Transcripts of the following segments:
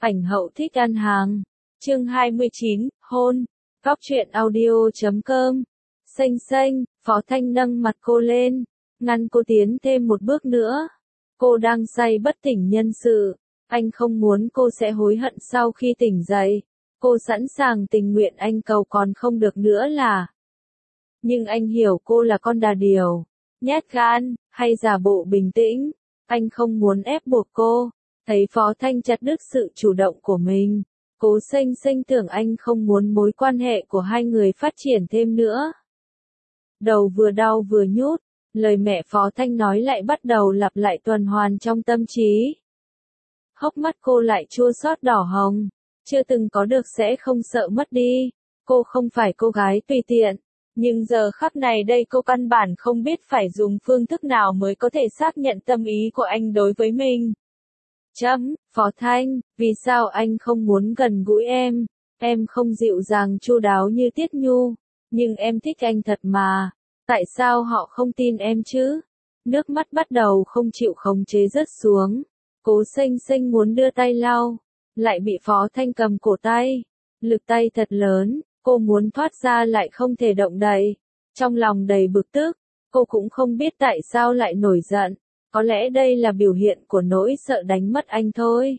Ảnh hậu thích ăn hàng. Chương 29, hôn. Góc truyện audio.com. Xanh, Phó Thanh nâng mặt cô lên, ngăn cô tiến thêm một bước nữa. Cô đang say bất tỉnh nhân sự. Anh không muốn cô sẽ hối hận sau khi tỉnh dậy. Cô sẵn sàng tình nguyện anh cầu còn không được nữa là. Nhưng anh hiểu cô là con đà điểu, nhát gan, hay giả bộ bình tĩnh. Anh không muốn ép buộc cô. Thấy Phó Thanh chặt đứt sự chủ động của mình, Cố Xanh tưởng anh không muốn mối quan hệ của hai người phát triển thêm nữa. Đầu vừa đau vừa nhút, lời mẹ Phó Thanh nói lại bắt đầu lặp lại tuần hoàn trong tâm trí. Hốc mắt cô lại chua xót đỏ hồng, chưa từng có được sẽ không sợ mất đi. Cô không phải cô gái tùy tiện, nhưng giờ khắc này đây cô căn bản không biết phải dùng phương thức nào mới có thể xác nhận tâm ý của anh đối với mình. Phó Thanh, vì sao anh không muốn gần gũi em? Em không dịu dàng chu đáo như Tiết Nhu, nhưng em thích anh thật mà. Tại sao họ không tin em chứ? Nước mắt bắt đầu không chịu khống chế rớt xuống. Cố Xanh muốn đưa tay lau, lại bị Phó Thanh cầm cổ tay. Lực tay thật lớn, cô muốn thoát ra lại không thể động đậy. Trong lòng đầy bực tức, cô cũng không biết tại sao lại nổi giận. Có lẽ đây là biểu hiện của nỗi sợ đánh mất anh thôi.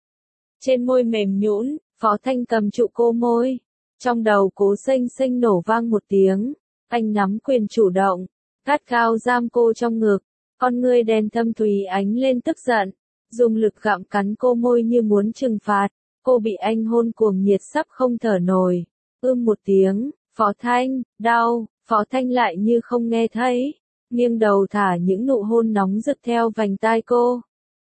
Trên môi mềm nhũn, Phó Thanh cầm trụ cô môi. Trong đầu Cố Xanh nổ vang một tiếng. Anh nắm quyền chủ động, gắt gao giam cô trong ngực. Con ngươi đen thâm thúy ánh lên tức giận, dùng lực gặm cắn cô môi như muốn trừng phạt. Cô bị anh hôn cuồng nhiệt sắp không thở nổi. Một tiếng, Phó Thanh, đau. Phó Thanh lại như không nghe thấy, nghiêng đầu thả những nụ hôn nóng rực theo vành tai cô.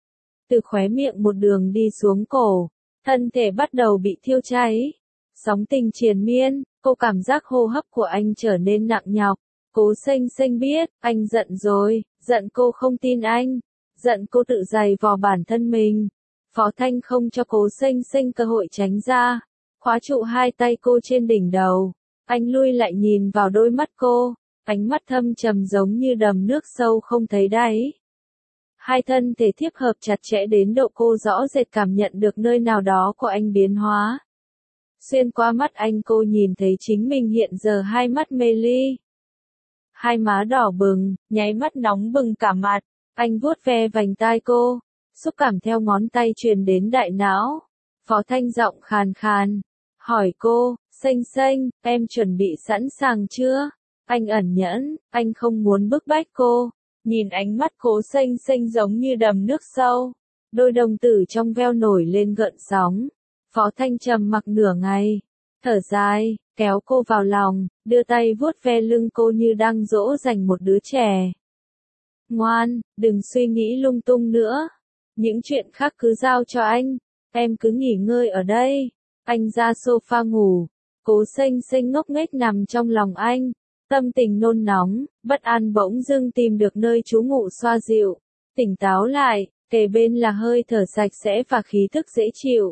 Từ khóe miệng một đường đi xuống cổ, thân thể bắt đầu bị thiêu cháy. Sóng tình triền miên, cô cảm giác hô hấp của anh trở nên nặng nhọc. Cố Xanh biết, anh giận rồi, giận cô không tin anh, giận cô tự giày vò bản thân mình. Phó Thanh không cho Cố Xanh cơ hội tránh ra, khóa trụ hai tay cô trên đỉnh đầu. Anh lui lại nhìn vào đôi mắt cô, ánh mắt thâm trầm giống như đầm nước sâu không thấy đáy. Hai thân thể tiếp hợp chặt chẽ đến độ cô rõ rệt cảm nhận được nơi nào đó của anh biến hóa. Xuyên qua mắt anh cô nhìn thấy chính mình hiện giờ hai mắt mê ly. Hai má đỏ bừng, nháy mắt nóng bừng cả mặt. Anh vuốt ve vành tai cô, xúc cảm theo ngón tay truyền đến đại não. Phó Thanh giọng khàn khàn, hỏi cô, Xanh, em chuẩn bị sẵn sàng chưa? Anh ẩn nhẫn, anh không muốn bức bách cô. Nhìn ánh mắt Cố Xanh giống như đầm nước sâu. Đôi đồng tử trong veo nổi lên gợn sóng. Phó Thanh trầm mặc nửa ngày, thở dài, kéo cô vào lòng, đưa tay vuốt ve lưng cô như đang dỗ dành một đứa trẻ. Ngoan, đừng suy nghĩ lung tung nữa. Những chuyện khác cứ giao cho anh. Em cứ nghỉ ngơi ở đây. Anh ra sofa ngủ. Cố Xanh ngốc nghếch nằm trong lòng anh. Tâm tình nôn nóng, bất an bỗng dưng tìm được nơi trú ngụ xoa dịu. Tỉnh táo lại, kề bên là hơi thở sạch sẽ và khí thức dễ chịu.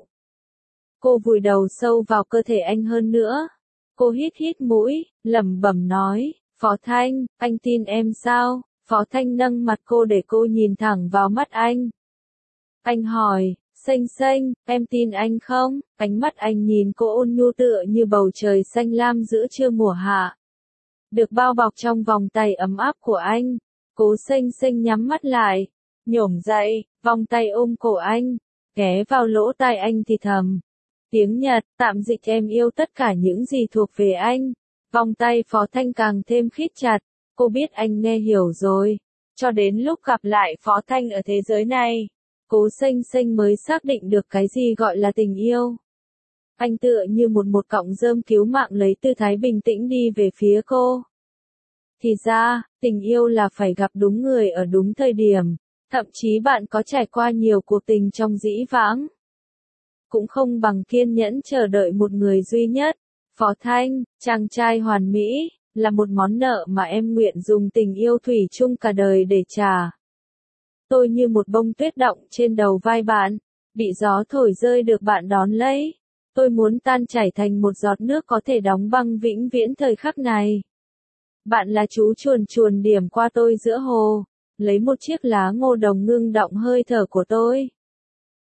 Cô vùi đầu sâu vào cơ thể anh hơn nữa. Cô hít mũi, lẩm bẩm nói, Phó Thanh, anh tin em sao? Phó Thanh nâng mặt cô để cô nhìn thẳng vào mắt anh. Anh hỏi, Xanh, em tin anh không? Ánh mắt anh nhìn cô ôn nhu tựa như bầu trời xanh lam giữa trưa mùa hạ. Được bao bọc trong vòng tay ấm áp của anh. Cố Xanh nhắm mắt lại, nhổm dậy, vòng tay ôm cổ anh, ghé vào lỗ tai anh thì thầm. Tiếng Nhật, tạm dịch em yêu tất cả những gì thuộc về anh. Vòng tay Phó Thanh càng thêm khít chặt, cô biết anh nghe hiểu rồi. Cho đến lúc gặp lại Phó Thanh ở thế giới này, Cố Xanh mới xác định được cái gì gọi là tình yêu. Anh tựa như một cọng rơm cứu mạng lấy tư thái bình tĩnh đi về phía cô. Thì ra, tình yêu là phải gặp đúng người ở đúng thời điểm. Thậm chí bạn có trải qua nhiều cuộc tình trong dĩ vãng, cũng không bằng kiên nhẫn chờ đợi một người duy nhất. Phó Thanh, chàng trai hoàn mỹ, là một món nợ mà em nguyện dùng tình yêu thủy chung cả đời để trả. Tôi như một bông tuyết đọng trên đầu vai bạn, bị gió thổi rơi được bạn đón lấy. Tôi muốn tan chảy thành một giọt nước có thể đóng băng vĩnh viễn thời khắc này. Bạn là chú chuồn điểm qua tôi giữa hồ, lấy một chiếc lá ngô đồng ngưng đọng hơi thở của tôi.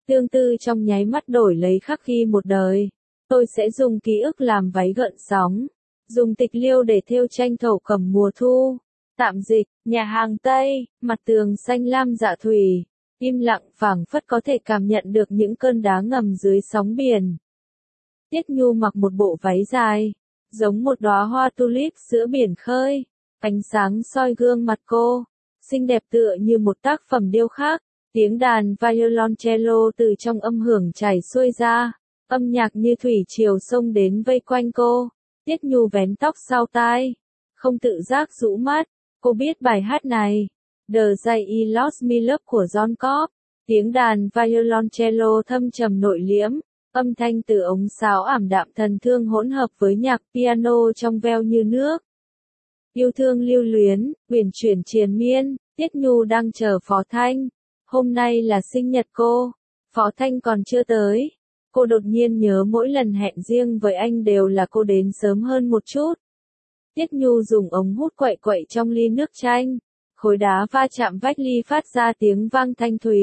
tương tư trong nháy mắt đổi lấy khắc ghi một đời. Tôi sẽ dùng ký ức làm váy gợn sóng, dùng tịch liêu để thêu tranh thổ cẩm mùa thu. Tạm dịch, nhà hàng Tây, mặt tường xanh lam dạ thủy, im lặng phảng phất có thể cảm nhận được những cơn đá ngầm dưới sóng biển. Tiết Nhu mặc một bộ váy dài, giống một đóa hoa tulip giữa biển khơi, ánh sáng soi gương mặt cô, xinh đẹp tựa như một tác phẩm điêu khắc, tiếng đàn violoncello từ trong âm hưởng chảy xuôi ra, âm nhạc như thủy triều xông đến vây quanh cô. Tiết Nhu vén tóc sau tai, không tự giác rũ mắt, cô biết bài hát này, The Day I Lost Me Love của John Cobb, tiếng đàn violoncello thâm trầm nội liễm, âm thanh từ ống sáo ảm đạm thần thương hỗn hợp với nhạc piano trong veo như nước. Yêu thương lưu luyến, uyển chuyển triền miên, Tiết Nhu đang chờ Phó Thanh. Hôm nay là sinh nhật cô, Phó Thanh còn chưa tới. Cô đột nhiên nhớ mỗi lần hẹn riêng với anh đều là cô đến sớm hơn một chút. Tiết Nhu dùng ống hút quậy quậy trong ly nước chanh, khối đá va chạm vách ly phát ra tiếng vang thanh thúy.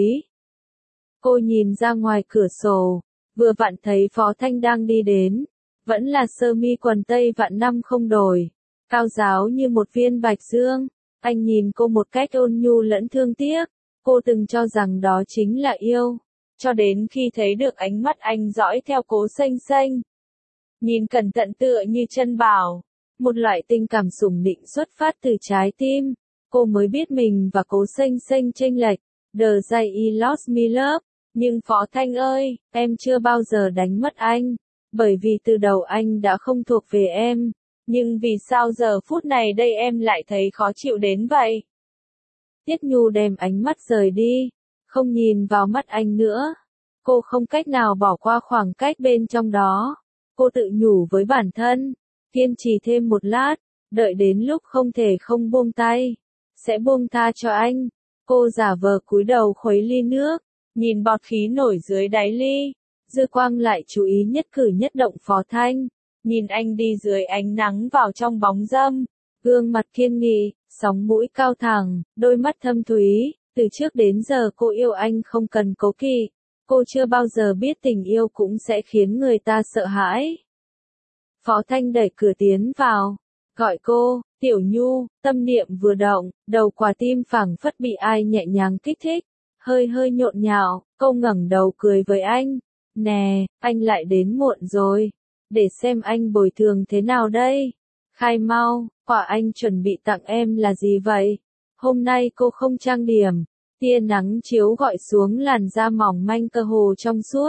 Cô nhìn ra ngoài cửa sổ, vừa vặn thấy Phó Thanh đang đi đến, vẫn là sơ mi quần tây vạn năm không đổi, cao ráo như một viên bạch dương. Anh nhìn cô một cách ôn nhu lẫn thương tiếc, cô từng cho rằng đó chính là yêu, cho đến khi thấy được ánh mắt anh dõi theo Cố Xanh Xanh. Nhìn cẩn thận tựa như chân bảo, một loại tình cảm sủng nịnh xuất phát từ trái tim, cô mới biết mình và Cố Xanh Xanh chênh lệch. The Day I Lost Me Love. Nhưng Phó Thanh ơi, em chưa bao giờ đánh mất anh, bởi vì từ đầu anh đã không thuộc về em. Nhưng vì sao giờ phút này đây em lại thấy khó chịu đến vậy? Tiết Nhu đem ánh mắt rời đi, không nhìn vào mắt anh nữa. Cô không cách nào bỏ qua khoảng cách bên trong đó. Cô tự nhủ với bản thân, kiên trì thêm một lát, đợi đến lúc không thể không buông tay, sẽ buông tha cho anh. Cô giả vờ cúi đầu khuấy ly nước, nhìn bọt khí nổi dưới đáy ly, dư quang lại chú ý nhất cử nhất động Phó Thanh, nhìn anh đi dưới ánh nắng vào trong bóng râm, gương mặt kiên nghị, sóng mũi cao thẳng, đôi mắt thâm thúy, từ trước đến giờ cô yêu anh không cần cố kỵ, cô chưa bao giờ biết tình yêu cũng sẽ khiến người ta sợ hãi. Phó Thanh đẩy cửa tiến vào, gọi cô, Tiểu Nhu, tâm niệm vừa động, đầu quả tim phảng phất bị ai nhẹ nhàng kích thích. Hơi hơi nhộn nhạo, cô ngẩng đầu cười với anh. Nè, anh lại đến muộn rồi. Để xem anh bồi thường thế nào đây? Khai mau, quà anh chuẩn bị tặng em là gì vậy? Hôm nay cô không trang điểm. Tia nắng chiếu gọi xuống làn da mỏng manh cơ hồ trong suốt.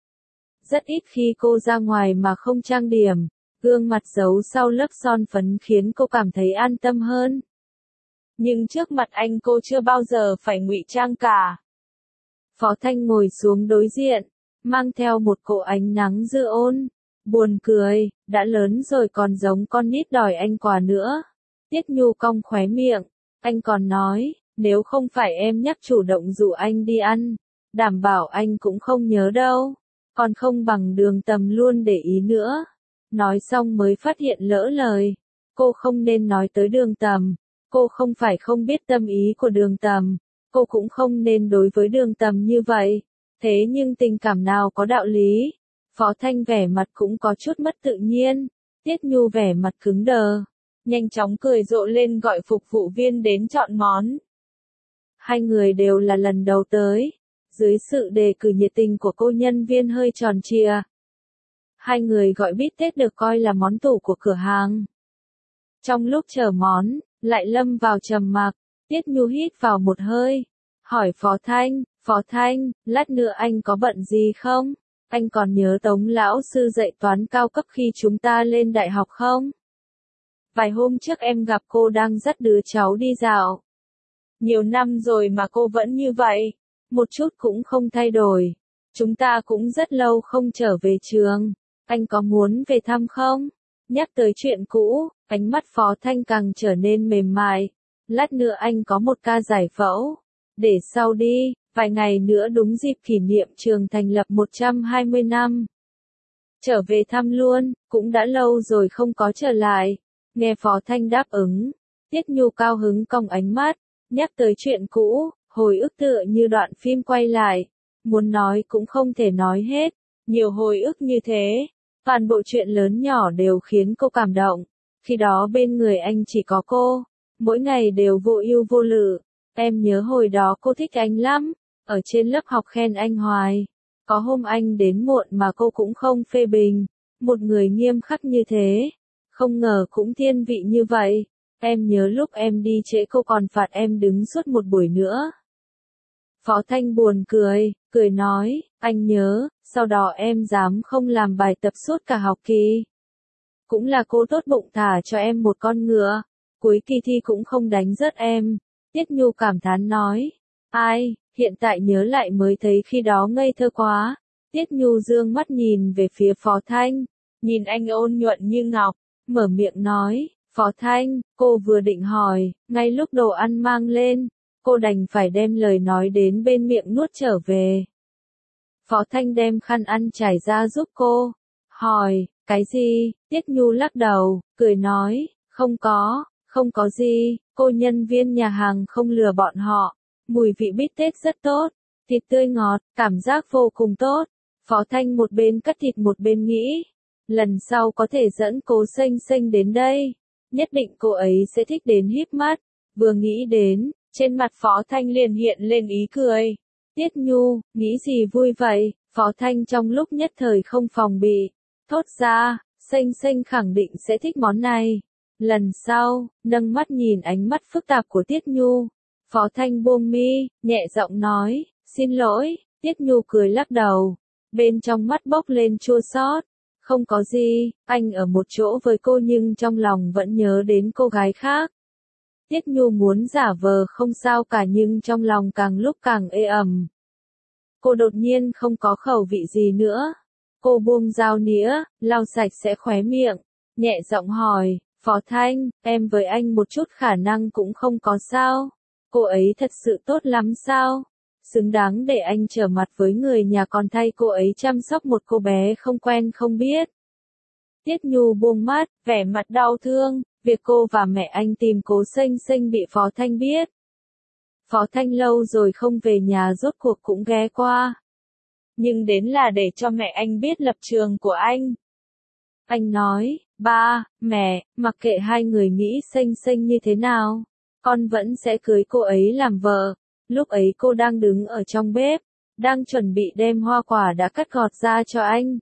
Rất ít khi cô ra ngoài mà không trang điểm. Gương mặt giấu sau lớp son phấn khiến cô cảm thấy an tâm hơn. Nhưng trước mặt anh cô chưa bao giờ phải ngụy trang cả. Phó Thanh ngồi xuống đối diện, mang theo một cỗ ánh nắng dư ôn, buồn cười, đã lớn rồi còn giống con nít đòi anh quà nữa. Tiết Nhu cong khóe miệng, anh còn nói, nếu không phải em nhắc chủ động rủ anh đi ăn, đảm bảo anh cũng không nhớ đâu, còn không bằng Đường Tầm luôn để ý nữa. Nói xong mới phát hiện lỡ lời, cô không nên nói tới Đường Tầm, cô không phải không biết tâm ý của Đường Tầm. Cô cũng không nên đối với Đường Tầm như vậy, thế nhưng tình cảm nào có đạo lý. Phó Thanh vẻ mặt cũng có chút mất tự nhiên, Tiết Nhu vẻ mặt cứng đờ, nhanh chóng cười rộ lên gọi phục vụ viên đến chọn món. Hai người đều là lần đầu tới, dưới sự đề cử nhiệt tình của cô nhân viên hơi tròn trịa. Hai người gọi bít tết được coi là món tủ của cửa hàng. Trong lúc chờ món, lại lâm vào trầm mặc. Tiết Nhu hít vào một hơi, hỏi Phó Thanh, lát nữa anh có bận gì không? Anh còn nhớ Tống lão sư dạy toán cao cấp khi chúng ta lên đại học không? Vài hôm trước em gặp cô đang dắt đứa cháu đi dạo. Nhiều năm rồi mà cô vẫn như vậy, một chút cũng không thay đổi. Chúng ta cũng rất lâu không trở về trường, anh có muốn về thăm không? Nhắc tới chuyện cũ, ánh mắt Phó Thanh càng trở nên mềm mại. Lát nữa anh có một ca giải phẫu. Để sau đi, vài ngày nữa đúng dịp kỷ niệm trường thành lập 120 năm. Trở về thăm luôn, cũng đã lâu rồi không có trở lại. Nghe Phó Thanh đáp ứng, Tiết Nhu cao hứng cong ánh mắt, nhắc tới chuyện cũ, hồi ức tựa như đoạn phim quay lại. muốn nói cũng không thể nói hết, nhiều hồi ức như thế, toàn bộ chuyện lớn nhỏ đều khiến cô cảm động. Khi đó bên người anh chỉ có cô, mỗi ngày đều vô ưu vô lự. Em nhớ hồi đó cô thích anh lắm, ở trên lớp học khen anh hoài. Có hôm anh đến muộn mà cô cũng không phê bình, một người nghiêm khắc như thế, không ngờ cũng thiên vị như vậy. Em nhớ lúc em đi trễ cô còn phạt em đứng suốt một buổi nữa. Phó Thanh buồn cười nói, anh nhớ, sau đó em dám không làm bài tập suốt cả học kỳ. Cũng là cô tốt bụng thả cho em một con ngựa, cuối kỳ thi cũng không đánh rớt em. Tiết Nhu cảm thán nói, ai, hiện tại nhớ lại mới thấy khi đó ngây thơ quá. Tiết Nhu dương mắt nhìn về phía Phó Thanh, nhìn anh ôn nhuận như ngọc, mở miệng nói, Phó Thanh, cô vừa định hỏi, ngay lúc đồ ăn mang lên, cô đành phải đem lời nói đến bên miệng nuốt trở về. Phó Thanh đem khăn ăn trải ra giúp cô, hỏi, cái gì? Tiết Nhu lắc đầu, cười nói, không có gì, cô nhân viên nhà hàng không lừa bọn họ, mùi vị bít tết rất tốt, thịt tươi ngọt, cảm giác vô cùng tốt. Phó Thanh một bên cắt thịt một bên nghĩ, lần sau có thể dẫn Cố Xanh Xanh đến đây, nhất định cô ấy sẽ thích đến híp mắt. Vừa nghĩ đến, trên mặt Phó Thanh liền hiện lên ý cười. Tiết Nhu, nghĩ gì vui vậy? Phó Thanh trong lúc nhất thời không phòng bị, thốt ra, Xanh Xanh khẳng định sẽ thích món này. Lần sau, nâng mắt nhìn ánh mắt phức tạp của Tiết Nhu, Phó Thanh buông mi, nhẹ giọng nói, xin lỗi. Tiết Nhu cười lắc đầu, bên trong mắt bốc lên chua xót. Không có gì, anh ở một chỗ với cô nhưng trong lòng vẫn nhớ đến cô gái khác. Tiết Nhu muốn giả vờ không sao cả nhưng trong lòng càng lúc càng ê ẩm. Cô đột nhiên không có khẩu vị gì nữa. Cô buông dao nĩa, lau sạch sẽ khóe miệng, nhẹ giọng hỏi, Phó Thanh, em với anh một chút khả năng cũng không có sao? Cô ấy thật sự tốt lắm sao? Xứng đáng để anh trở mặt với người nhà còn thay cô ấy chăm sóc một cô bé không quen không biết. Tiết Nhu buông mắt, vẻ mặt đau thương, việc cô và mẹ anh tìm Cố Xanh Xanh bị Phó Thanh biết. Phó Thanh lâu rồi không về nhà rốt cuộc cũng ghé qua. Nhưng đến là để cho mẹ anh biết lập trường của anh. Anh nói, ba, mẹ, mặc kệ hai người nghĩ Xanh Xanh như thế nào, con vẫn sẽ cưới cô ấy làm vợ. Lúc ấy cô đang đứng ở trong bếp, đang chuẩn bị đem hoa quả đã cắt gọt ra cho anh.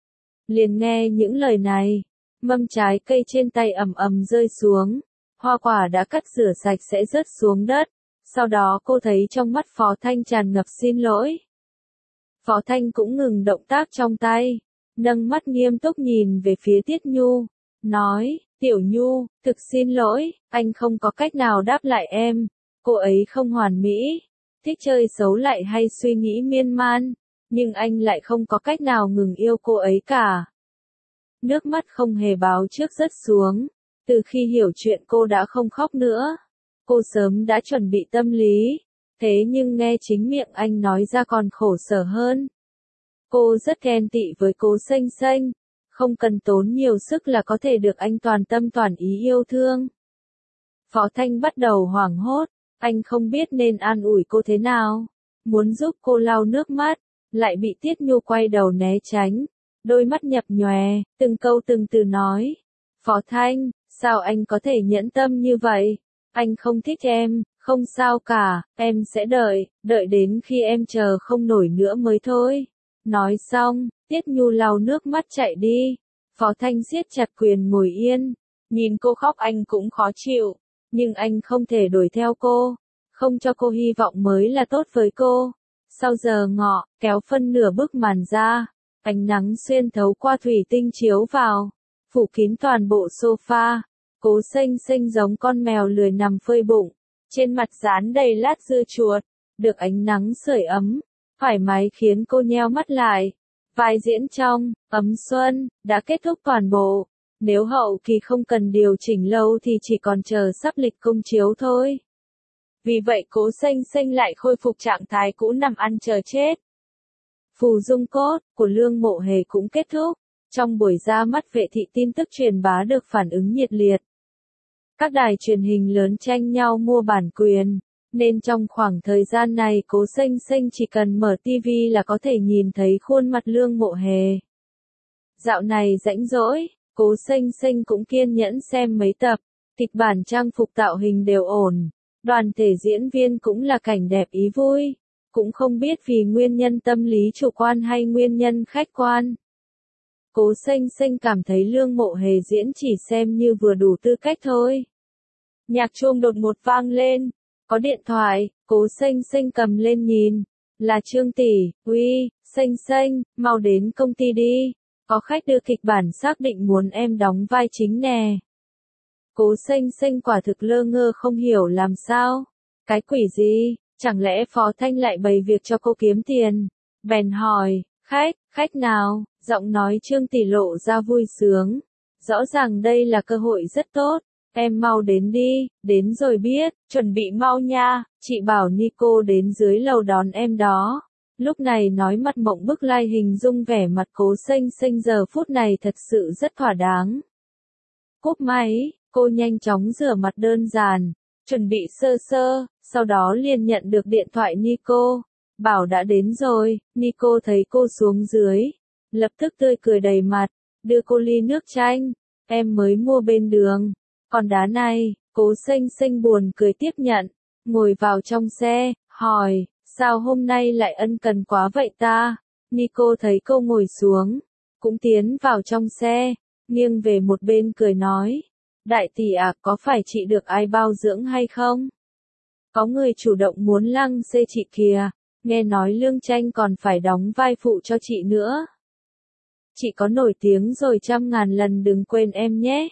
Liền nghe những lời này, mâm trái cây trên tay ầm ầm rơi xuống, hoa quả đã cắt rửa sạch sẽ rớt xuống đất. Sau đó cô thấy trong mắt Phó Thanh tràn ngập xin lỗi. Phó Thanh cũng ngừng động tác trong tay, nâng mắt nghiêm túc nhìn về phía Tiết Nhu, nói, Tiểu Nhu, thực xin lỗi, anh không có cách nào đáp lại em. Cô ấy không hoàn mỹ, thích chơi xấu lại hay suy nghĩ miên man, nhưng anh lại không có cách nào ngừng yêu cô ấy cả. Nước mắt không hề báo trước rớt xuống, từ khi hiểu chuyện cô đã không khóc nữa. Cô sớm đã chuẩn bị tâm lý, thế nhưng nghe chính miệng anh nói ra còn khổ sở hơn. Cô rất ghen tị với Cố Xanh Xanh, không cần tốn nhiều sức là có thể được anh toàn tâm toàn ý yêu thương. Phó Thanh bắt đầu hoảng hốt, anh không biết nên an ủi cô thế nào, muốn giúp cô lau nước mắt, lại bị Tiết Nhu quay đầu né tránh, đôi mắt nhập nhòe, từng câu từng từ nói. Phó Thanh, sao anh có thể nhẫn tâm như vậy? Anh không thích em, không sao cả, em sẽ đợi đến khi em chờ không nổi nữa mới thôi. Nói xong, Tiết Nhu lau nước mắt chạy đi. Phó Thanh siết chặt quyền ngồi yên, nhìn cô khóc anh cũng khó chịu, nhưng anh không thể đuổi theo cô, không cho cô hy vọng mới là tốt với cô. Sau giờ ngọ, kéo phân nửa bức màn ra, ánh nắng xuyên thấu qua thủy tinh chiếu vào, phủ kín toàn bộ sofa. Cố Xanh Xanh giống con mèo lười nằm phơi bụng, trên mặt dán đầy lát dưa chuột, được ánh nắng sưởi ấm, thoải mái khiến cô nheo mắt lại. Vai diễn trong Ấm Xuân đã kết thúc toàn bộ, nếu hậu kỳ không cần điều chỉnh lâu thì chỉ còn chờ sắp lịch công chiếu thôi. Vì vậy Cố Xanh Xanh lại khôi phục trạng thái cũ nằm ăn chờ chết. Phù dung cốt của Lương Mộ Hề cũng kết thúc, trong buổi ra mắt vệ thị tin tức truyền bá được phản ứng nhiệt liệt. Các đài truyền hình lớn tranh nhau mua bản quyền. nên trong khoảng thời gian này Cố Xanh Xanh chỉ cần mở tivi là có thể nhìn thấy khuôn mặt Lương Mộ Hề. Dạo này rảnh rỗi, Cố Xanh Xanh cũng kiên nhẫn xem mấy tập, kịch bản trang phục tạo hình đều ổn, đoàn thể diễn viên cũng là cảnh đẹp ý vui, cũng không biết vì nguyên nhân tâm lý chủ quan hay nguyên nhân khách quan. Cố Xanh Xanh cảm thấy Lương Mộ Hề diễn chỉ xem như vừa đủ tư cách thôi. Nhạc chuông đột ngột vang lên, có điện thoại, Cố Xanh Xanh cầm lên nhìn, là Trương tỷ. Uy, Xanh Xanh, mau đến công ty đi, có khách đưa kịch bản xác định muốn em đóng vai chính nè. Cố Xanh Xanh quả thực lơ ngơ không hiểu làm sao, cái quỷ gì, chẳng lẽ Phó Thanh lại bày việc cho cô kiếm tiền, bèn hỏi, khách nào, giọng nói Trương tỷ lộ ra vui sướng, rõ ràng đây là cơ hội rất tốt. Em mau đến đi, đến rồi biết, chuẩn bị mau nha, chị bảo Nico đến dưới lầu đón em đó. Lúc này nói mặt mộng bức lai hình dung vẻ mặt Cố Xanh Xanh giờ phút này thật sự rất thỏa đáng. Cúp máy, cô nhanh chóng rửa mặt đơn giản, chuẩn bị sơ sơ, sau đó liền nhận được điện thoại Nico, bảo đã đến rồi. Nico thấy cô xuống dưới, lập tức tươi cười đầy mặt, đưa cô ly nước chanh, em mới mua bên đường. Còn đá này, Cố Xanh Xanh buồn cười tiếp nhận, ngồi vào trong xe, hỏi, sao hôm nay lại ân cần quá vậy ta? Nico thấy cô ngồi xuống, cũng tiến vào trong xe, nghiêng về một bên cười nói, đại tỷ à, có phải chị được ai bao dưỡng hay không? Có người chủ động muốn lăng xê chị kìa, nghe nói Lương Tranh còn phải đóng vai phụ cho chị nữa. Chị có nổi tiếng rồi 100.000 lần đừng quên em nhé.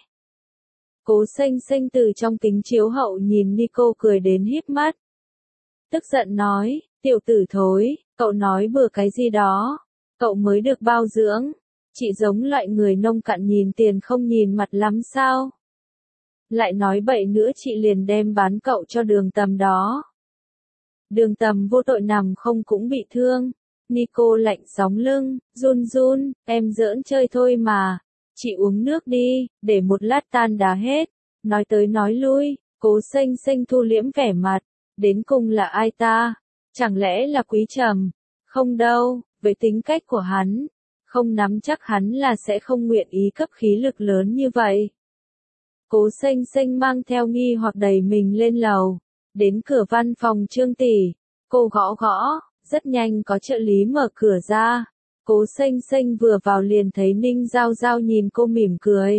Cố Xanh Xanh từ trong kính chiếu hậu nhìn Nico cười đến híp mắt. Tức giận nói, tiểu tử thối, cậu nói bừa cái gì đó, cậu mới được bao dưỡng, chị giống loại người nông cạn nhìn tiền không nhìn mặt lắm sao? Lại nói bậy nữa chị liền đem bán cậu cho Đường Tầm đó. Đường Tầm vô tội nằm không cũng bị thương. Nico lạnh sóng lưng, run run, em giỡn chơi thôi mà. Chị uống nước đi, để một lát tan đá hết. Nói tới nói lui, Cố Xanh Xanh thu liễm vẻ mặt. Đến cùng là ai ta? Chẳng lẽ là Quý Trầm? Không đâu, với tính cách của hắn, không nắm chắc hắn là sẽ không nguyện ý cấp khí lực lớn như vậy. Cố Xanh Xanh mang theo nghi hoặc đẩy mình lên lầu, đến cửa văn phòng Trương tỷ, cô gõ gõ, rất nhanh có trợ lý mở cửa ra. Cố Xanh Xanh vừa vào liền thấy Ninh Giao Giao nhìn cô mỉm cười.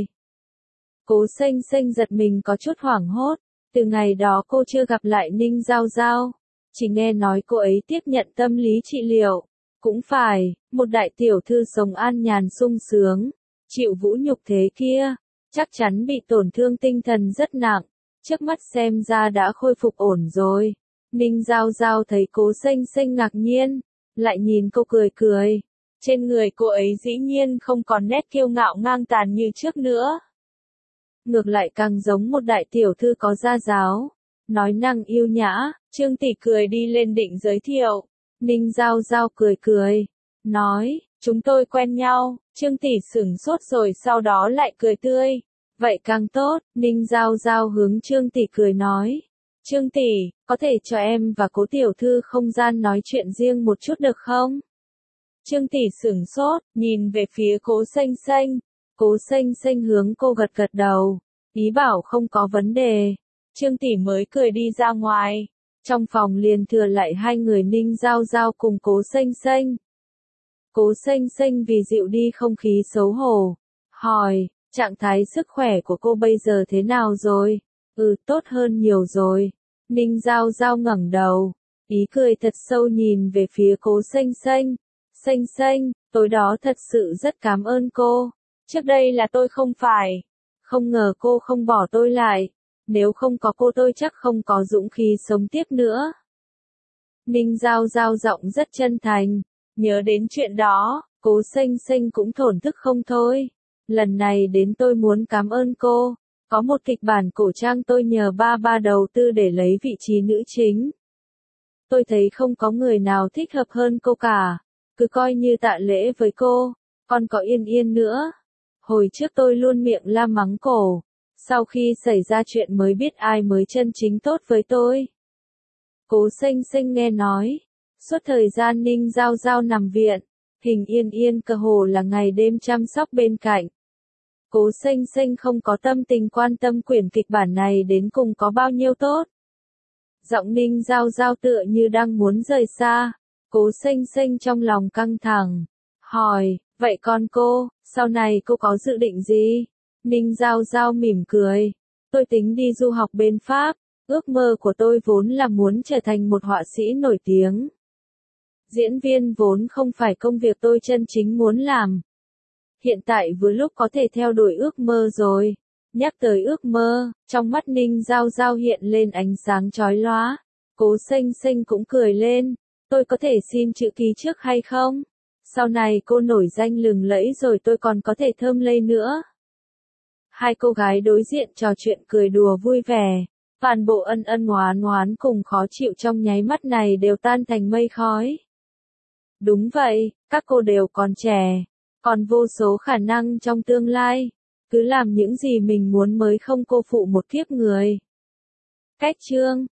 Cố Xanh Xanh giật mình có chút hoảng hốt, từ ngày đó cô chưa gặp lại Ninh Giao Giao, chỉ nghe nói cô ấy tiếp nhận tâm lý trị liệu. Cũng phải, một đại tiểu thư sống an nhàn sung sướng, chịu vũ nhục thế kia, chắc chắn bị tổn thương tinh thần rất nặng, trước mắt xem ra đã khôi phục ổn rồi. Ninh Giao Giao thấy Cố Xanh Xanh ngạc nhiên, lại nhìn cô cười cười. Trên người cô ấy dĩ nhiên không còn nét kiêu ngạo ngang tàn như trước nữa. Ngược lại càng giống một đại tiểu thư có gia giáo, nói năng yêu nhã. Trương tỷ cười đi lên định giới thiệu. Ninh Giao Giao cười cười, nói, chúng tôi quen nhau. Trương tỷ sửng sốt rồi sau đó lại cười tươi. Vậy càng tốt. Ninh Giao Giao hướng Trương tỷ cười nói. Trương tỷ, có thể cho em và Cố tiểu thư không gian nói chuyện riêng một chút được không? Trương tỷ sửng sốt, nhìn về phía Cố Xanh Xanh. Cố Xanh Xanh hướng cô gật gật đầu, ý bảo không có vấn đề. Trương tỷ mới cười đi ra ngoài. Trong phòng liền thừa lại hai người Ninh Giao Giao cùng Cố Xanh Xanh. Cố Xanh Xanh vì dịu đi không khí xấu hổ, hỏi, trạng thái sức khỏe của cô bây giờ thế nào rồi? Tốt hơn nhiều rồi. Ninh Giao Giao ngẩng đầu, ý cười thật sâu nhìn về phía Cố Xanh Xanh. Xanh Xanh, tối đó thật sự rất cảm ơn cô. Trước đây là tôi không phải. Không ngờ cô không bỏ tôi lại. Nếu không có cô tôi chắc không có dũng khí sống tiếp nữa. Ninh Giao Giao giọng rất chân thành. Nhớ đến chuyện đó, Cố Xanh Xanh cũng thổn thức không thôi. Lần này đến tôi muốn cảm ơn cô. Có một kịch bản cổ trang tôi nhờ ba đầu tư để lấy vị trí nữ chính. Tôi thấy không có người nào thích hợp hơn cô cả. Cứ coi như tạ lễ với cô. Còn có Yên Yên nữa. Hồi trước tôi luôn miệng la mắng cổ. Sau khi xảy ra chuyện mới biết ai mới chân chính tốt với tôi. Cố Xanh Xanh nghe nói, suốt thời gian Ninh Giao Giao nằm viện, Hình Yên Yên cơ hồ là ngày đêm chăm sóc bên cạnh. Cố Xanh Xanh không có tâm tình quan tâm quyển kịch bản này đến cùng có bao nhiêu tốt. Giọng Ninh Giao Giao tựa như đang muốn rời xa, Cố Xanh Xanh trong lòng căng thẳng, hỏi, vậy con cô, sau này cô có dự định gì? Ninh Giao Giao mỉm cười, tôi tính đi du học bên Pháp, ước mơ của tôi vốn là muốn trở thành một họa sĩ nổi tiếng. Diễn viên vốn không phải công việc tôi chân chính muốn làm. Hiện tại vừa lúc có thể theo đuổi ước mơ rồi. Nhắc tới ước mơ, trong mắt Ninh Giao Giao hiện lên ánh sáng chói lóa. Cố Xanh Xanh cũng cười lên, tôi có thể xin chữ ký trước hay không? Sau này cô nổi danh lừng lẫy rồi tôi còn có thể thơm lây nữa. Hai cô gái đối diện trò chuyện cười đùa vui vẻ. Toàn bộ ân ân oán oán cùng khó chịu trong nháy mắt này đều tan thành mây khói. Đúng vậy, các cô đều còn trẻ, còn vô số khả năng trong tương lai. Cứ làm những gì mình muốn mới không cô phụ một kiếp người. Cách chương